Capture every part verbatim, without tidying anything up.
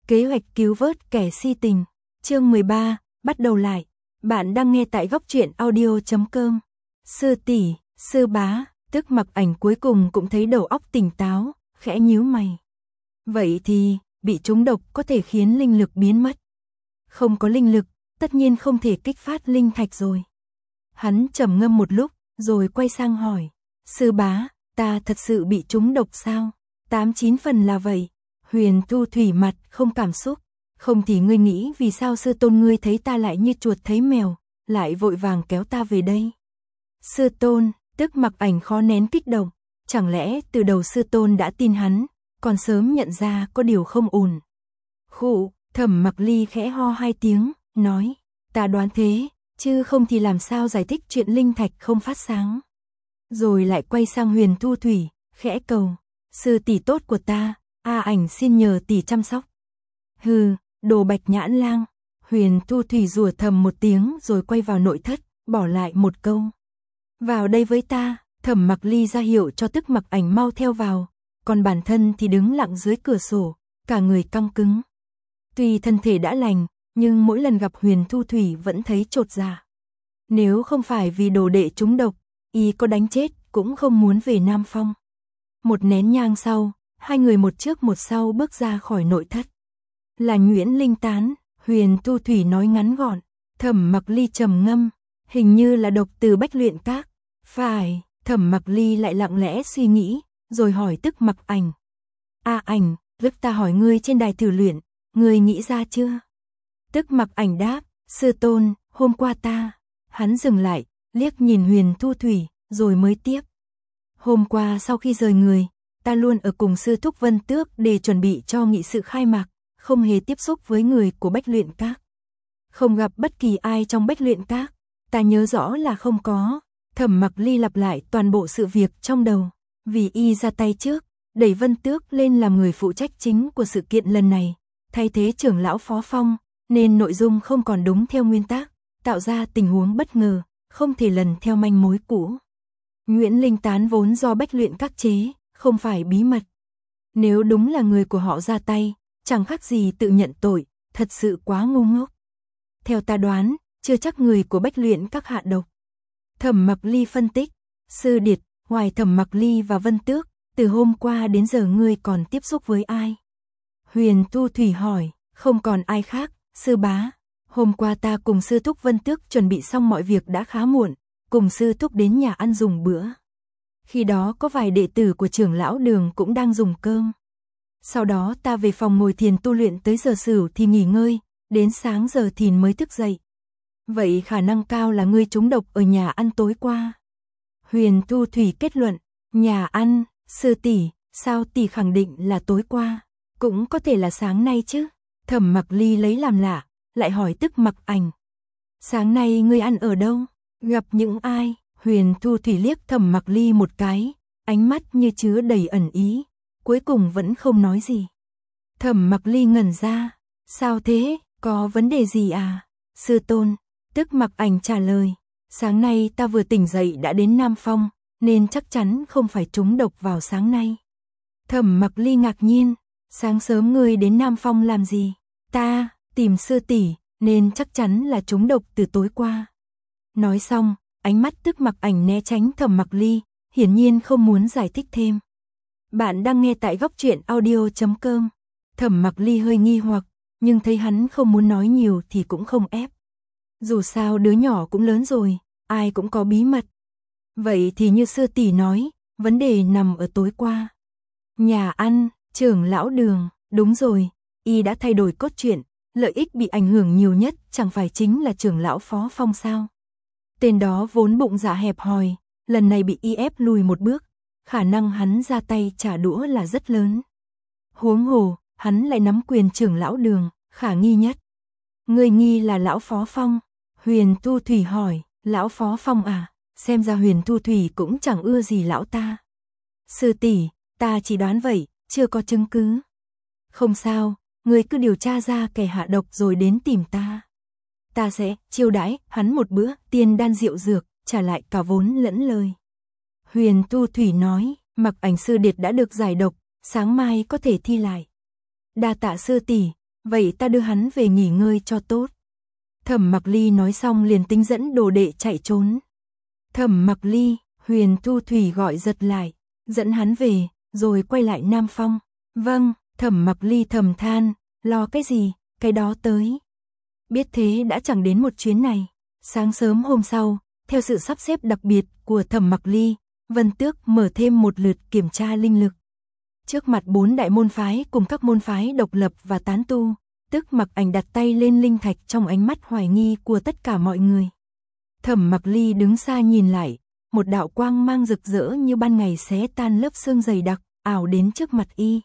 Kế hoạch cứu vớt kẻ si tình. Chương mười ba, bắt đầu lại. Bạn đang nghe tại góc truyện audio chấm com. Sư tỷ, sư bá, Tức Mặc Ảnh cuối cùng cũng thấy đầu óc tỉnh táo, khẽ nhíu mày. Vậy thì, bị trúng độc có thể khiến linh lực biến mất. Không có linh lực, tất nhiên không thể kích phát linh thạch rồi. Hắn trầm ngâm một lúc, rồi quay sang hỏi. Sư bá, ta thật sự bị trúng độc sao? Tám chín phần là vậy. Huyền Thu Thủy mặt không cảm xúc. Không thì ngươi nghĩ vì sao sư tôn ngươi thấy ta lại như chuột thấy mèo, lại vội vàng kéo ta về đây? Sư tôn, Tức Mặc Ảnh khó nén kích động. Chẳng lẽ từ đầu sư tôn đã tin hắn, còn sớm nhận ra có điều không ổn. Khụ, Thẩm Mặc Ly khẽ ho hai tiếng, nói. Ta đoán thế, chứ không thì làm sao giải thích chuyện linh thạch không phát sáng. Rồi lại quay sang Huyền Thu Thủy, khẽ cầu. Sư tỷ tốt của ta, A Ảnh xin nhờ tỷ chăm sóc. Hừ, đồ Bạch Nhãn Lang. Huyền Thu Thủy rủa thầm một tiếng rồi quay vào nội thất, bỏ lại một câu. Vào đây với ta. Thẩm Mặc Ly ra hiệu cho Tức Mặc Ảnh mau theo vào, còn bản thân thì đứng lặng dưới cửa sổ, cả người căng cứng. Tuy thân thể đã lành, nhưng mỗi lần gặp Huyền Thu Thủy vẫn thấy chột dạ. Nếu không phải vì đồ đệ trúng độc, y có đánh chết cũng không muốn về Nam Phong. Một nén nhang sau, hai người một trước một sau bước ra khỏi nội thất. Là Nhuyễn Linh Tán, Huyền Thu Thủy nói ngắn gọn. Thẩm Mặc Ly trầm ngâm, hình như là độc từ Bách Luyện Các. Phải. Thẩm Mặc Ly lại lặng lẽ suy nghĩ, rồi hỏi Tức Mặc Ảnh. A Ảnh, lúc ta hỏi ngươi trên đài thử luyện, ngươi nghĩ ra chưa? Tức Mặc Ảnh đáp, sư tôn, hôm qua ta. Hắn dừng lại, liếc nhìn Huyền Thu Thủy, rồi mới tiếp. Hôm qua sau khi rời người, ta luôn ở cùng sư thúc Vân Tước để chuẩn bị cho nghị sự khai mạc, không hề tiếp xúc với người của Bách Luyện Các. Không gặp bất kỳ ai trong Bách Luyện Các, ta nhớ rõ là không có. Thẩm Mặc Ly lặp lại toàn bộ sự việc trong đầu, vì y ra tay trước, đẩy Vân Tước lên làm người phụ trách chính của sự kiện lần này, thay thế trưởng lão Phó Phong, nên nội dung không còn đúng theo nguyên tắc, tạo ra tình huống bất ngờ, không thể lần theo manh mối cũ. Nhuyễn Linh Tán vốn do Bách Luyện Các chế, không phải bí mật. Nếu đúng là người của họ ra tay, chẳng khác gì tự nhận tội, thật sự quá ngu ngốc. Theo ta đoán, chưa chắc người của Bách Luyện Các hạ độc. Thẩm Mặc Ly phân tích, sư điệt, ngoài Thẩm Mặc Ly và Vân Tước, từ hôm qua đến giờ ngươi còn tiếp xúc với ai? Huyền Thu Thủy hỏi, không còn ai khác, sư bá. Hôm qua ta cùng sư thúc Vân Tước chuẩn bị xong mọi việc đã khá muộn, cùng sư thúc đến nhà ăn dùng bữa. Khi đó có vài đệ tử của trưởng lão Đường cũng đang dùng cơm. Sau đó ta về phòng ngồi thiền tu luyện tới giờ sửu thì nghỉ ngơi, đến sáng giờ thìn mới thức dậy. Vậy khả năng cao là ngươi trúng độc ở nhà ăn tối qua. Huyền Thu Thủy kết luận, nhà ăn, sư tỷ, sao tỷ khẳng định là tối qua, cũng có thể là sáng nay chứ. Thẩm Mặc Ly lấy làm lạ, lại hỏi Tức Mặc Ảnh. Sáng nay ngươi ăn ở đâu, gặp những ai? Huyền Thu Thủy liếc Thẩm Mặc Ly một cái, ánh mắt như chứa đầy ẩn ý, cuối cùng vẫn không nói gì. Thẩm Mặc Ly ngẩn ra, sao thế, có vấn đề gì à? Sư tôn, Tức Mặc Ảnh trả lời, sáng nay ta vừa tỉnh dậy đã đến Nam Phong, nên chắc chắn không phải trúng độc vào sáng nay. Thẩm Mặc Ly ngạc nhiên, sáng sớm ngươi đến Nam Phong làm gì? Ta, tìm sư tỷ, nên chắc chắn là trúng độc từ tối qua. Nói xong, ánh mắt Tức Mặc Ảnh né tránh Thẩm Mặc Ly, hiển nhiên không muốn giải thích thêm. Bạn đang nghe tại góc truyện audio chấm com. Thẩm Mặc Ly hơi nghi hoặc, nhưng thấy hắn không muốn nói nhiều thì cũng không ép. Dù sao đứa nhỏ cũng lớn rồi, ai cũng có bí mật. Vậy thì như sư tỷ nói, vấn đề nằm ở tối qua. Nhà ăn, trưởng lão Đường, đúng rồi, y đã thay đổi cốt truyện, lợi ích bị ảnh hưởng nhiều nhất chẳng phải chính là trưởng lão Phó Phong sao? Tên đó vốn bụng dạ hẹp hòi, lần này bị y ép lùi một bước, khả năng hắn ra tay trả đũa là rất lớn. Huống hồ, hắn lại nắm quyền trưởng lão Đường, khả nghi nhất. Người nghi là lão Phó Phong? Huyền Thu Thủy hỏi, lão Phó Phong à? Xem ra Huyền Thu Thủy cũng chẳng ưa gì lão ta. Sư tỷ, ta chỉ đoán vậy, chưa có chứng cứ. Không sao, người cứ điều tra ra kẻ hạ độc rồi đến tìm ta. Ta sẽ chiêu đãi hắn một bữa tiên đan rượu dược, trả lại cả vốn lẫn lời. Huyền Thu Thủy nói, Mặc Ảnh sư điệt đã được giải độc, sáng mai có thể thi lại. Đa tạ sư tỷ, vậy ta đưa hắn về nghỉ ngơi cho tốt. Thẩm Mặc Ly nói xong liền tính dẫn đồ đệ chạy trốn. Thẩm Mặc Ly, Huyền Thu Thủy gọi giật lại, dẫn hắn về, rồi quay lại Nam Phong. Vâng, Thẩm Mặc Ly thầm than, lo cái gì, cái đó tới. Biết thế đã chẳng đến một chuyến này. Sáng sớm hôm sau, theo sự sắp xếp đặc biệt của Thẩm Mặc Ly, Vân Tước mở thêm một lượt kiểm tra linh lực. Trước mặt bốn đại môn phái cùng các môn phái độc lập và tán tu, Tức Mặc Ảnh đặt tay lên linh thạch trong ánh mắt hoài nghi của tất cả mọi người. Thẩm Mặc Ly đứng xa nhìn lại, một đạo quang mang rực rỡ như ban ngày xé tan lớp sương dày đặc, ảo đến trước mặt y.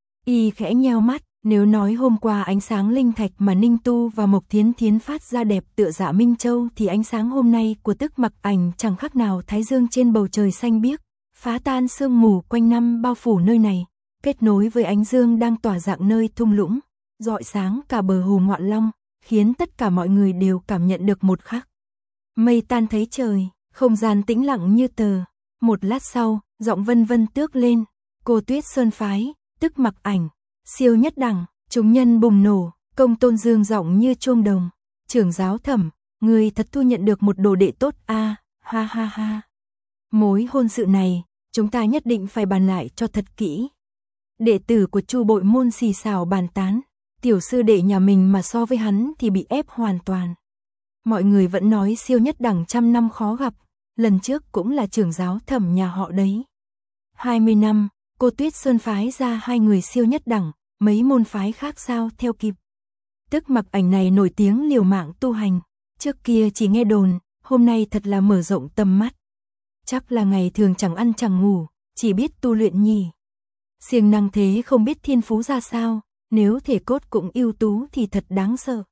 Y khẽ nheo mắt, nếu nói hôm qua ánh sáng linh thạch mà Ninh Tu và Mộc Thiến Thiến phát ra đẹp tựa Dạ Minh Châu thì ánh sáng hôm nay của Tức Mặc Ảnh chẳng khác nào thái dương trên bầu trời xanh biếc, phá tan sương mù quanh năm bao phủ nơi này, kết nối với ánh dương đang tỏa rạng nơi thung lũng, rọi sáng cả bờ hồ Ngoạn Long, khiến tất cả mọi người đều cảm nhận được một khắc. Mây tan thấy trời, không gian tĩnh lặng như tờ. Một lát sau, giọng Vân Vân Tước lên, cô Tuyết Sơn phái, Tức Mặc Ảnh, siêu nhất đẳng, chúng nhân bùng nổ, Công Tôn Dương giọng như chuông đồng, trưởng giáo Thẩm, người thật thu nhận được một đồ đệ tốt a, à, ha ha ha. Mối hôn sự này, chúng ta nhất định phải bàn lại cho thật kỹ. Đệ tử của Chu Bội Môn xì xào bàn tán, tiểu sư đệ nhà mình mà so với hắn thì bị ép hoàn toàn. Mọi người vẫn nói siêu nhất đẳng trăm năm khó gặp, lần trước cũng là trưởng giáo Thẩm nhà họ đấy. hai mươi năm, cô Tuyết Sơn phái ra hai người siêu nhất đẳng, mấy môn phái khác sao theo kịp. Tức Mặc Ảnh này nổi tiếng liều mạng tu hành, trước kia chỉ nghe đồn, hôm nay thật là mở rộng tầm mắt. Chắc là ngày thường chẳng ăn chẳng ngủ, chỉ biết tu luyện nhỉ. Siêng năng thế không biết thiên phú ra sao, nếu thể cốt cũng ưu tú thì thật đáng sợ.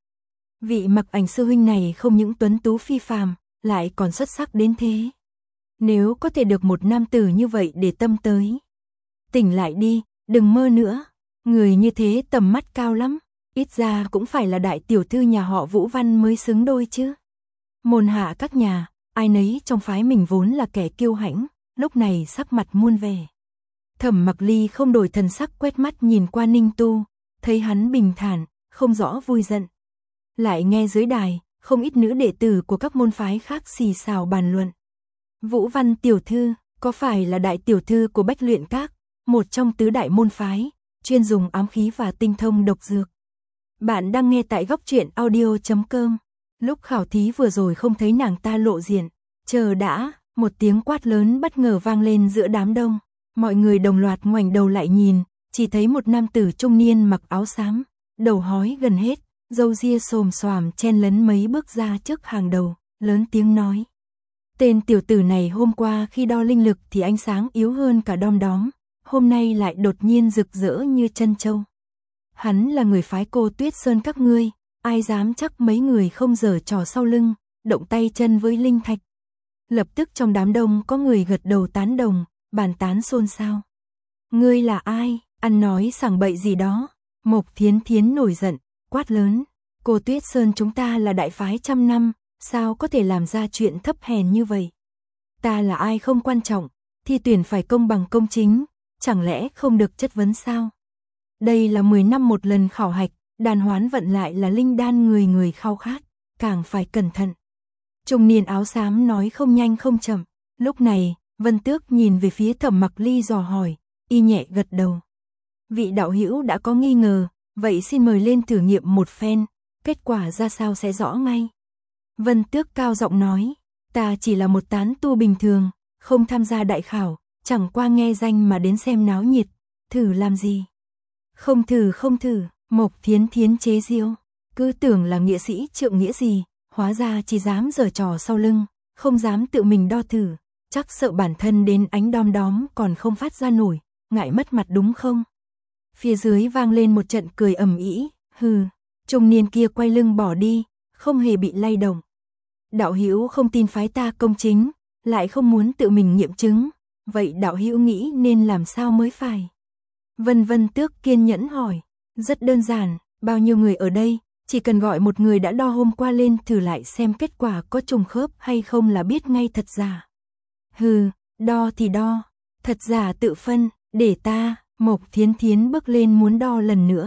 Vị Mặc Ảnh sư huynh này không những tuấn tú phi phàm, lại còn xuất sắc đến thế. Nếu có thể được một nam tử như vậy để tâm tới. Tỉnh lại đi, đừng mơ nữa. Người như thế tầm mắt cao lắm, ít ra cũng phải là đại tiểu thư nhà họ Vũ Văn mới xứng đôi chứ. Môn hạ các nhà, ai nấy trong phái mình vốn là kẻ kiêu hãnh, lúc này sắc mặt muôn vẻ. Thẩm Mặc Ly không đổi thần sắc quét mắt nhìn qua Ninh Tu, thấy hắn bình thản, không rõ vui giận. Lại nghe dưới đài, không ít nữ đệ tử của các môn phái khác xì xào bàn luận. Vũ Văn tiểu thư, có phải là đại tiểu thư của Bách Luyện Các, một trong tứ đại môn phái, chuyên dùng ám khí và tinh thông độc dược. Bạn đang nghe tại góc truyện audio chấm com. Lúc khảo thí vừa rồi không thấy nàng ta lộ diện, chờ đã, một tiếng quát lớn bất ngờ vang lên giữa đám đông. Mọi người đồng loạt ngoảnh đầu lại nhìn, chỉ thấy một nam tử trung niên mặc áo xám, đầu hói gần hết, râu ria xồm xoàm chen lấn mấy bước ra trước hàng đầu, lớn tiếng nói. Tên tiểu tử này hôm qua khi đo linh lực thì ánh sáng yếu hơn cả đom đóm, hôm nay lại đột nhiên rực rỡ như chân châu. Hắn là người phái cô Tuyết Sơn các ngươi, ai dám chắc mấy người không giở trò sau lưng, động tay chân với linh thạch. Lập tức trong đám đông có người gật đầu tán đồng, bàn tán xôn xao. Ngươi là ai, ăn nói sảng bậy gì đó? Mộc Thiến Thiến nổi giận, quát lớn. Cô Tuyết Sơn chúng ta là đại phái trăm năm, sao có thể làm ra chuyện thấp hèn như vậy? Ta là ai không quan trọng, thi tuyển phải công bằng công chính, chẳng lẽ không được chất vấn sao? Đây là mười năm một lần khảo hạch, đàn hoán vận lại là linh đan người người khao khát, càng phải cẩn thận. Trung niên áo xám nói không nhanh không chậm, lúc này, Vân Tước nhìn về phía Thẩm Mặc Ly dò hỏi, y nhẹ gật đầu. Vị đạo hữu đã có nghi ngờ, vậy xin mời lên thử nghiệm một phen, kết quả ra sao sẽ rõ ngay. Vân Tước cao giọng nói, ta chỉ là một tán tu bình thường, không tham gia đại khảo, chẳng qua nghe danh mà đến xem náo nhiệt, thử làm gì? Không thử không thử, Mộc Thiến Thiến chế giễu, cứ tưởng là nghĩa sĩ trượng nghĩa gì, hóa ra chỉ dám giở trò sau lưng, không dám tự mình đo thử, chắc sợ bản thân đến ánh đom đóm còn không phát ra nổi, ngại mất mặt đúng không? Phía dưới vang lên một trận cười ầm ĩ, hừ, trung niên kia quay lưng bỏ đi, không hề bị lay động. Đạo hữu không tin phái ta công chính, lại không muốn tự mình nghiệm chứng, vậy đạo hữu nghĩ nên làm sao mới phải? Vân Vân Tước kiên nhẫn hỏi, rất đơn giản, bao nhiêu người ở đây, chỉ cần gọi một người đã đo hôm qua lên thử lại xem kết quả có trùng khớp hay không là biết ngay thật giả. Hừ, đo thì đo, thật giả tự phân, để ta, Mộc Thiến Thiến bước lên muốn đo lần nữa.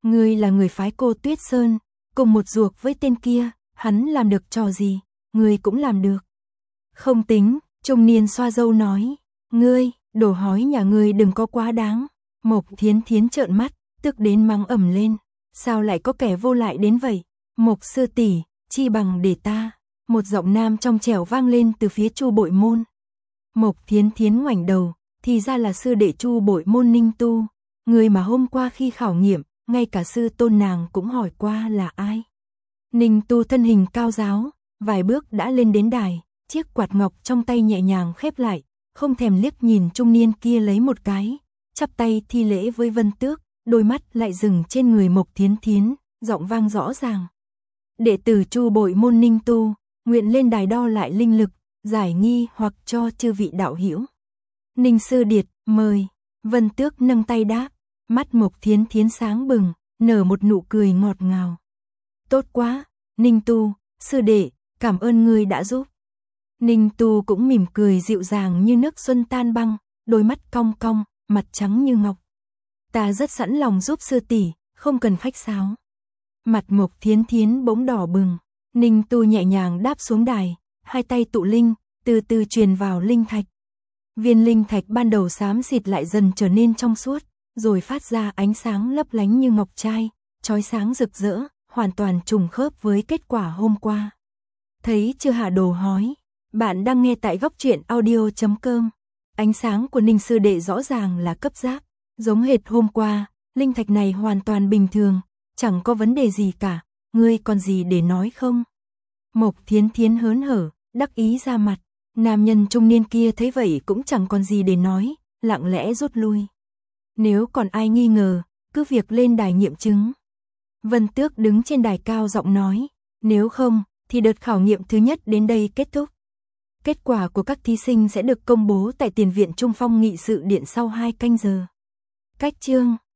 Ngươi là người phái cô Tuyết Sơn, cùng một ruột với tên kia, hắn làm được trò gì, ngươi cũng làm được. Không tính, trung niên xoa râu nói, ngươi, đồ hói nhà ngươi đừng có quá đáng. Mộc Thiến Thiến trợn mắt, tức đến mắng ầm lên, sao lại có kẻ vô lại đến vậy? Mộc sư tỷ, chi bằng để ta. Một giọng nam trong trẻo vang lên từ phía Chu Bội Môn. Mộc Thiến Thiến ngoảnh đầu, thì ra là sư đệ Chu Bội Môn Ninh Tu, người mà hôm qua khi khảo nghiệm, ngay cả sư tôn nàng cũng hỏi qua là ai. Ninh Tu thân hình cao ráo, vài bước đã lên đến đài, chiếc quạt ngọc trong tay nhẹ nhàng khép lại, không thèm liếc nhìn trung niên kia lấy một cái, chắp tay thi lễ với Vân Tước, đôi mắt lại dừng trên người Mộc Thiến Thiến, giọng vang rõ ràng. Đệ tử Chu Bội Môn Ninh Tu, nguyện lên đài đo lại linh lực, giải nghi hoặc cho chư vị đạo hữu. Ninh sư điệt, mời. Vân Tước nâng tay đáp, mắt Mộc Thiến Thiến sáng bừng, nở một nụ cười ngọt ngào. Tốt quá, Ninh Tu, sư đệ, cảm ơn ngươi đã giúp. Ninh Tu cũng mỉm cười dịu dàng như nước xuân tan băng, đôi mắt cong cong, mặt trắng như ngọc. Ta rất sẵn lòng giúp sư tỷ, không cần khách sáo. Mặt Mộc Thiến Thiến bỗng đỏ bừng, Ninh Tu nhẹ nhàng đáp xuống đài, hai tay tụ linh, từ từ truyền vào linh thạch. Viên linh thạch ban đầu xám xịt lại dần trở nên trong suốt, rồi phát ra ánh sáng lấp lánh như ngọc trai, chói sáng rực rỡ, hoàn toàn trùng khớp với kết quả hôm qua. Thấy chưa hả đồ hói? Bạn đang nghe tại góc truyện audio chấm com. Ánh sáng của Ninh sư đệ rõ ràng là cấp giáp, giống hệt hôm qua, linh thạch này hoàn toàn bình thường, chẳng có vấn đề gì cả, ngươi còn gì để nói không? Mộc Thiến Thiến hớn hở, đắc ý ra mặt, nam nhân trung niên kia thấy vậy cũng chẳng còn gì để nói, lặng lẽ rút lui. Nếu còn ai nghi ngờ, cứ việc lên đài nghiệm chứng. Vân Tước đứng trên đài cao giọng nói, nếu không, thì đợt khảo nghiệm thứ nhất đến đây kết thúc. Kết quả của các thí sinh sẽ được công bố tại tiền viện Trung Phong nghị sự điện sau hai canh giờ. Cách chương